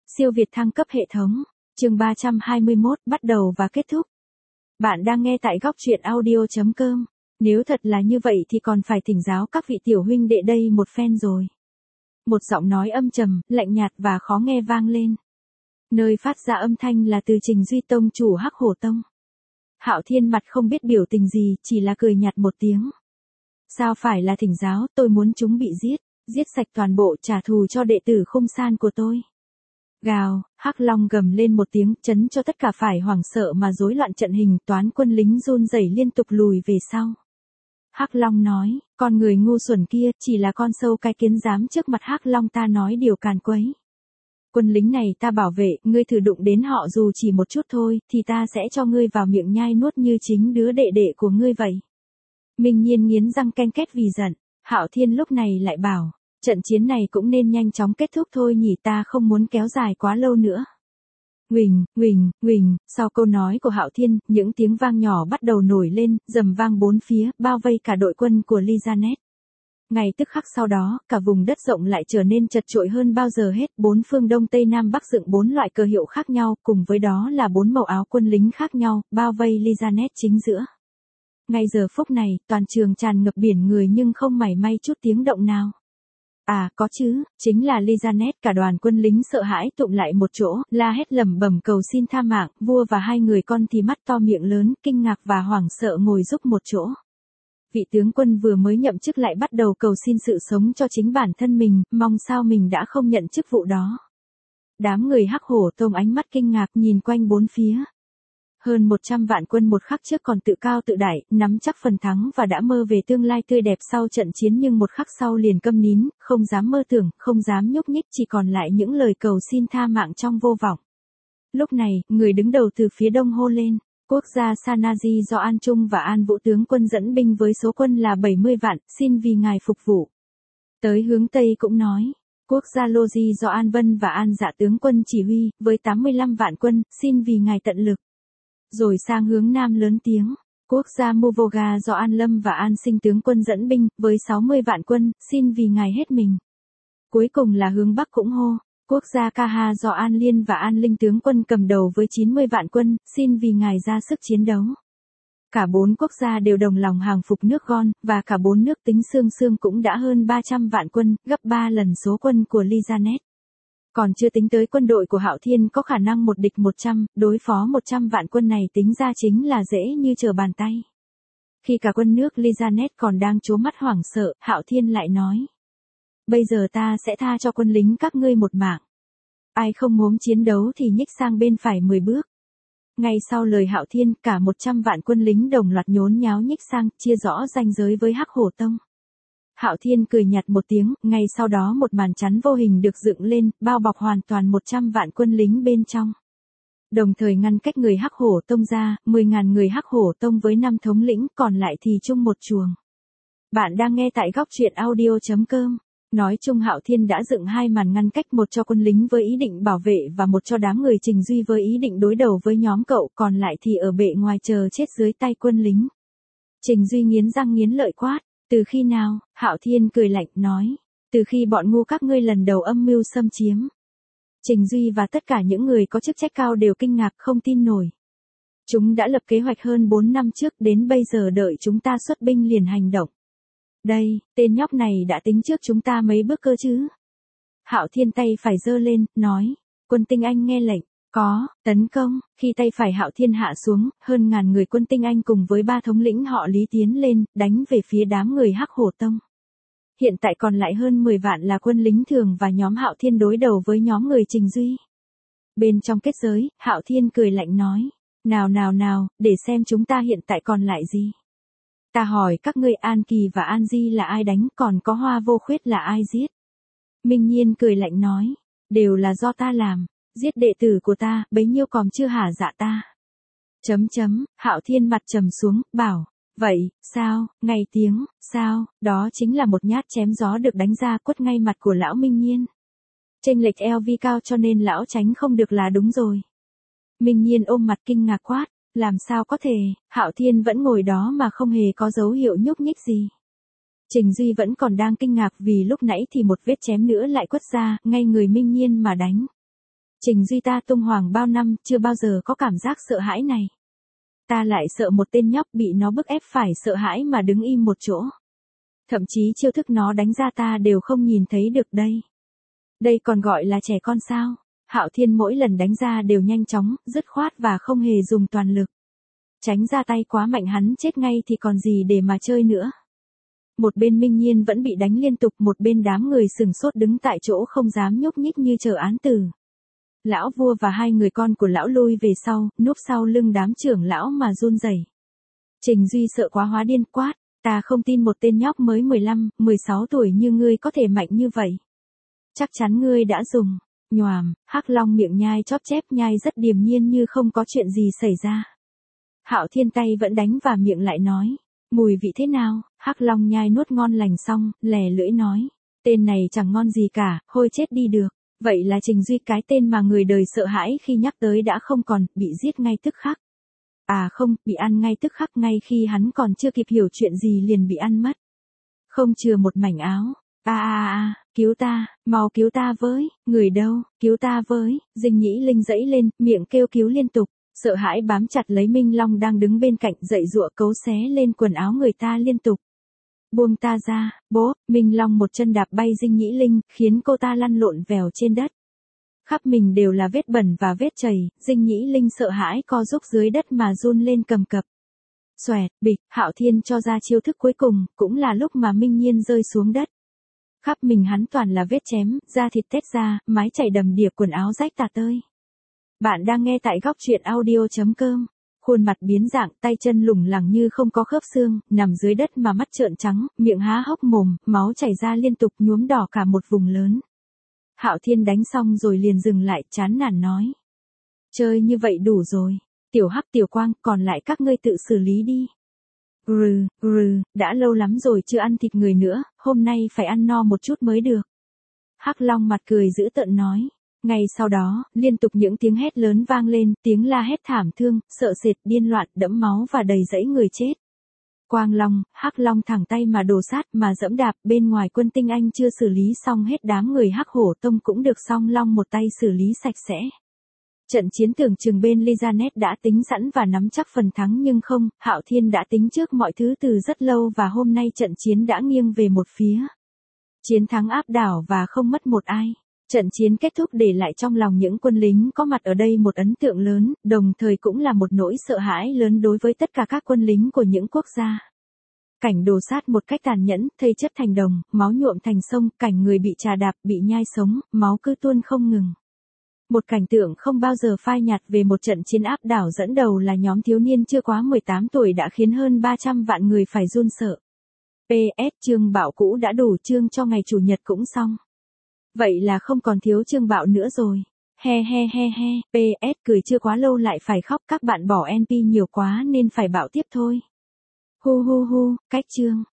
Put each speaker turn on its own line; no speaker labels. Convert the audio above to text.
Siêu việt thăng cấp hệ thống. Chương 321 bắt đầu và kết thúc. Bạn đang nghe tại góc truyện audio.com. Nếu thật là như vậy thì còn phải thỉnh giáo các vị tiểu huynh đệ đây một phen rồi. Một giọng nói âm trầm, lạnh nhạt và khó nghe vang lên. Nơi phát ra âm thanh là từ Trình Duy tông chủ Hắc Hổ Tông. Hạo Thiên mặt không biết biểu tình gì, chỉ là cười nhạt một tiếng. Sao phải là thỉnh giáo, tôi muốn chúng bị giết sạch toàn bộ, trả thù cho đệ tử Khung San của tôi. Gào, Hắc Long gầm lên một tiếng, chấn cho tất cả phải hoảng sợ mà rối loạn trận hình, toán quân lính run rẩy liên tục lùi về sau. Hắc Long nói, con người ngu xuẩn kia, chỉ là con sâu cái kiến dám trước mặt Hắc Long ta nói điều càn quấy. Quân lính này ta bảo vệ, ngươi thử đụng đến họ dù chỉ một chút thôi, thì ta sẽ cho ngươi vào miệng nhai nuốt như chính đứa đệ đệ của ngươi vậy. Minh Nhiên nghiến răng ken két vì giận, Hạo Thiên lúc này lại bảo, trận chiến này cũng nên nhanh chóng kết thúc thôi nhỉ, ta không muốn kéo dài quá lâu nữa. Huỳnh, sau câu nói của Hạo Thiên, những tiếng vang nhỏ bắt đầu nổi lên, rầm vang bốn phía, bao vây cả đội quân của Lizanet. Ngay tức khắc sau đó, cả vùng đất rộng lại trở nên chật chội hơn bao giờ hết, bốn phương đông tây nam bắc dựng bốn loại cờ hiệu khác nhau, cùng với đó là bốn màu áo quân lính khác nhau, bao vây Lizanet chính giữa. Ngay giờ phút này, toàn trường tràn ngập biển người nhưng không mảy may chút tiếng động nào. À, có chứ, chính là Lizanet, cả đoàn quân lính sợ hãi tụm lại một chỗ, la hét lẩm bẩm cầu xin tha mạng, vua và hai người con thì mắt to miệng lớn, kinh ngạc và hoảng sợ ngồi giúp một chỗ. Vị tướng quân vừa mới nhậm chức lại bắt đầu cầu xin sự sống cho chính bản thân mình, mong sao mình đã không nhận chức vụ đó. Đám người Hắc Hổ Tông ánh mắt kinh ngạc nhìn quanh bốn phía. Hơn 100 vạn quân một khắc trước còn tự cao tự đại, nắm chắc phần thắng và đã mơ về tương lai tươi đẹp sau trận chiến, nhưng một khắc sau liền câm nín, không dám mơ tưởng, không dám nhúc nhích, chỉ còn lại những lời cầu xin tha mạng trong vô vọng. Lúc này, người đứng đầu từ phía đông hô lên, quốc gia Sanaji do An Trung và An Vũ tướng quân dẫn binh với số quân là 70 vạn, xin vì ngài phục vụ. Tới hướng Tây cũng nói, quốc gia Loji do An Vân và An Dạ tướng quân chỉ huy, với 85 vạn quân, xin vì ngài tận lực. Rồi sang hướng Nam lớn tiếng, quốc gia Muvoga do An Lâm và An Sinh tướng quân dẫn binh, với 60 vạn quân, xin vì ngài hết mình. Cuối cùng là hướng Bắc cũng hô, quốc gia Kaha do An Liên và An Linh tướng quân cầm đầu với 90 vạn quân, xin vì ngài ra sức chiến đấu. Cả bốn quốc gia đều đồng lòng hàng phục nước Gon, và cả bốn nước tính xương cũng đã hơn 300 vạn quân, gấp 3 lần số quân của Lizanet. Còn chưa tính tới quân đội của Hạo Thiên có khả năng một địch 100, đối phó 100 vạn quân này tính ra chính là dễ như trở bàn tay. Khi cả quân nước Lizanet còn đang trố mắt hoảng sợ, Hạo Thiên lại nói. Bây giờ ta sẽ tha cho quân lính các ngươi một mạng. Ai không muốn chiến đấu thì nhích sang bên phải 10 bước. Ngay sau lời Hạo Thiên, cả 100 vạn quân lính đồng loạt nhốn nháo nhích sang, chia rõ ranh giới với Hắc Hổ Tông. Hạo Thiên cười nhạt một tiếng, ngay sau đó một màn chắn vô hình được dựng lên, bao bọc hoàn toàn 100 vạn quân lính bên trong. Đồng thời ngăn cách người Hắc Hổ Tông ra, 10.000 người Hắc Hổ Tông với 5 thống lĩnh, còn lại thì chung một chuồng. Bạn đang nghe tại góc truyện audio.com. Nói chung Hạo Thiên đã dựng hai màn ngăn cách, một cho quân lính với ý định bảo vệ và một cho đám người Trình Duy với ý định đối đầu với nhóm cậu, còn lại thì ở bệ ngoài chờ chết dưới tay quân lính. Trình Duy nghiến răng nghiến lợi quát. Từ khi nào? Hạo Thiên cười lạnh, nói. Từ khi bọn ngu các ngươi lần đầu âm mưu xâm chiếm. Trình Duy và tất cả những người có chức trách cao đều kinh ngạc không tin nổi. Chúng đã lập kế hoạch hơn 4 năm trước, đến bây giờ đợi chúng ta xuất binh liền hành động. Đây, tên nhóc này đã tính trước chúng ta mấy bước cơ chứ? Hạo Thiên tay phải giơ lên, nói. Quân tinh Anh nghe lệnh. Có, tấn công. Khi tay phải Hạo Thiên hạ xuống, hơn ngàn người quân tinh Anh cùng với 3 thống lĩnh họ Lý tiến lên, đánh về phía đám người Hắc Hổ Tông. Hiện tại còn lại hơn 10 vạn là quân lính thường và nhóm Hạo Thiên đối đầu với nhóm người Trình Duy. Bên trong kết giới, Hạo Thiên cười lạnh nói. Nào, để xem chúng ta hiện tại còn lại gì. Ta hỏi các ngươi, An Kỳ và An Di là ai đánh, còn có Hoa Vô Khuyết là ai giết? Minh Nhiên cười lạnh nói. Đều là do ta làm. Giết đệ tử của ta, bấy nhiêu còn chưa hả dạ ta. Hạo Thiên mặt trầm xuống, bảo, vậy, sao, ngay tiếng, sao, đó chính là một nhát chém gió được đánh ra quất ngay mặt của lão Minh Nhiên. Chênh lệch LV cao cho nên lão tránh không được là đúng rồi. Minh Nhiên ôm mặt kinh ngạc quát, làm sao có thể, Hạo Thiên vẫn ngồi đó mà không hề có dấu hiệu nhúc nhích gì. Trình Duy vẫn còn đang kinh ngạc vì lúc nãy thì một vết chém nữa lại quất ra, ngay người Minh Nhiên mà đánh. Trình Duy ta tung hoàng bao năm, chưa bao giờ có cảm giác sợ hãi này. Ta lại sợ một tên nhóc bị nó bức ép phải sợ hãi mà đứng im một chỗ. Thậm chí chiêu thức nó đánh ra ta đều không nhìn thấy được đây. Đây còn gọi là trẻ con sao? Hạo Thiên mỗi lần đánh ra đều nhanh chóng, dứt khoát và không hề dùng toàn lực. Tránh ra tay quá mạnh hắn chết ngay thì còn gì để mà chơi nữa. Một bên Minh Nhiên vẫn bị đánh liên tục, một bên đám người sừng sốt đứng tại chỗ không dám nhúc nhích như chờ án tử. Lão vua và hai người con của lão lui về sau, núp sau lưng đám trưởng lão mà run rẩy. Trình Duy sợ quá hóa điên quát, ta không tin một tên nhóc mới 15, 16 tuổi như ngươi có thể mạnh như vậy. Chắc chắn ngươi đã dùng. Nhoàm, Hắc Long miệng nhai chóp chép nhai rất điềm nhiên như không có chuyện gì xảy ra. Hạo Thiên tay vẫn đánh và miệng lại nói, mùi vị thế nào? Hắc Long nhai nuốt ngon lành xong, lè lưỡi nói, tên này chẳng ngon gì cả, hôi chết đi được. Vậy là Trình Duy cái tên mà người đời sợ hãi khi nhắc tới đã không còn, bị giết ngay tức khắc. À không, bị ăn ngay tức khắc, ngay khi hắn còn chưa kịp hiểu chuyện gì liền bị ăn mất. Không chừa một mảnh áo. Cứu ta, mau cứu ta với, người đâu, cứu ta với, Dinh Nhĩ Linh giãy lên, miệng kêu cứu liên tục, sợ hãi bám chặt lấy Minh Long đang đứng bên cạnh, dậy dụa cấu xé lên quần áo người ta liên tục. Buông ta ra, bố, Minh Long một chân đạp bay Dinh Nhĩ Linh, khiến cô ta lăn lộn vèo trên đất. Khắp mình đều là vết bẩn và vết chảy, Dinh Nhĩ Linh sợ hãi co rúc dưới đất mà run lên cầm cập. Xoẹt, bịch, Hạo Thiên cho ra chiêu thức cuối cùng, cũng là lúc mà Minh Nhiên rơi xuống đất. Khắp mình hắn toàn là vết chém, da thịt tét ra, mái chảy đầm đìa, quần áo rách tả tơi. Bạn đang nghe tại góc truyện audio.com. Khuôn mặt biến dạng, tay chân lủng lẳng như không có khớp xương, nằm dưới đất mà mắt trợn trắng, miệng há hốc mồm, máu chảy ra liên tục nhuốm đỏ cả một vùng lớn. Hạo Thiên đánh xong rồi liền dừng lại, chán nản nói. Chơi như vậy đủ rồi. Tiểu Hắc Tiểu Quang, còn lại các ngươi tự xử lý đi. Đã lâu lắm rồi chưa ăn thịt người nữa, hôm nay phải ăn no một chút mới được. Hắc Long mặt cười dữ tợn nói. Ngay sau đó, liên tục những tiếng hét lớn vang lên, tiếng la hét thảm thương, sợ sệt, điên loạn, đẫm máu và đầy dẫy người chết. Quang Long, Hắc Long thẳng tay mà đổ sát mà dẫm đạp, bên ngoài quân tinh anh chưa xử lý xong hết đám người Hắc Hổ Tông cũng được Song Long một tay xử lý sạch sẽ. Trận chiến tưởng chừng bên Lizanet đã tính sẵn và nắm chắc phần thắng nhưng không, Hạo Thiên đã tính trước mọi thứ từ rất lâu và hôm nay trận chiến đã nghiêng về một phía. Chiến thắng áp đảo và không mất một ai. Trận chiến kết thúc để lại trong lòng những quân lính có mặt ở đây một ấn tượng lớn, đồng thời cũng là một nỗi sợ hãi lớn đối với tất cả các quân lính của những quốc gia. Cảnh đổ sát một cách tàn nhẫn, thây chất thành đồng, máu nhuộm thành sông, cảnh người bị trà đạp, bị nhai sống, máu cứ tuôn không ngừng. Một cảnh tượng không bao giờ phai nhạt về một trận chiến áp đảo dẫn đầu là nhóm thiếu niên chưa quá 18 tuổi đã khiến hơn 300 vạn người phải run sợ. PS chương bạo cũ đã đủ, chương cho ngày chủ nhật cũng xong. Vậy là không còn thiếu chương bạo nữa rồi. He, PS cười chưa quá lâu lại phải khóc, các bạn bỏ NP nhiều quá nên phải bạo tiếp thôi. Hu, cách chương.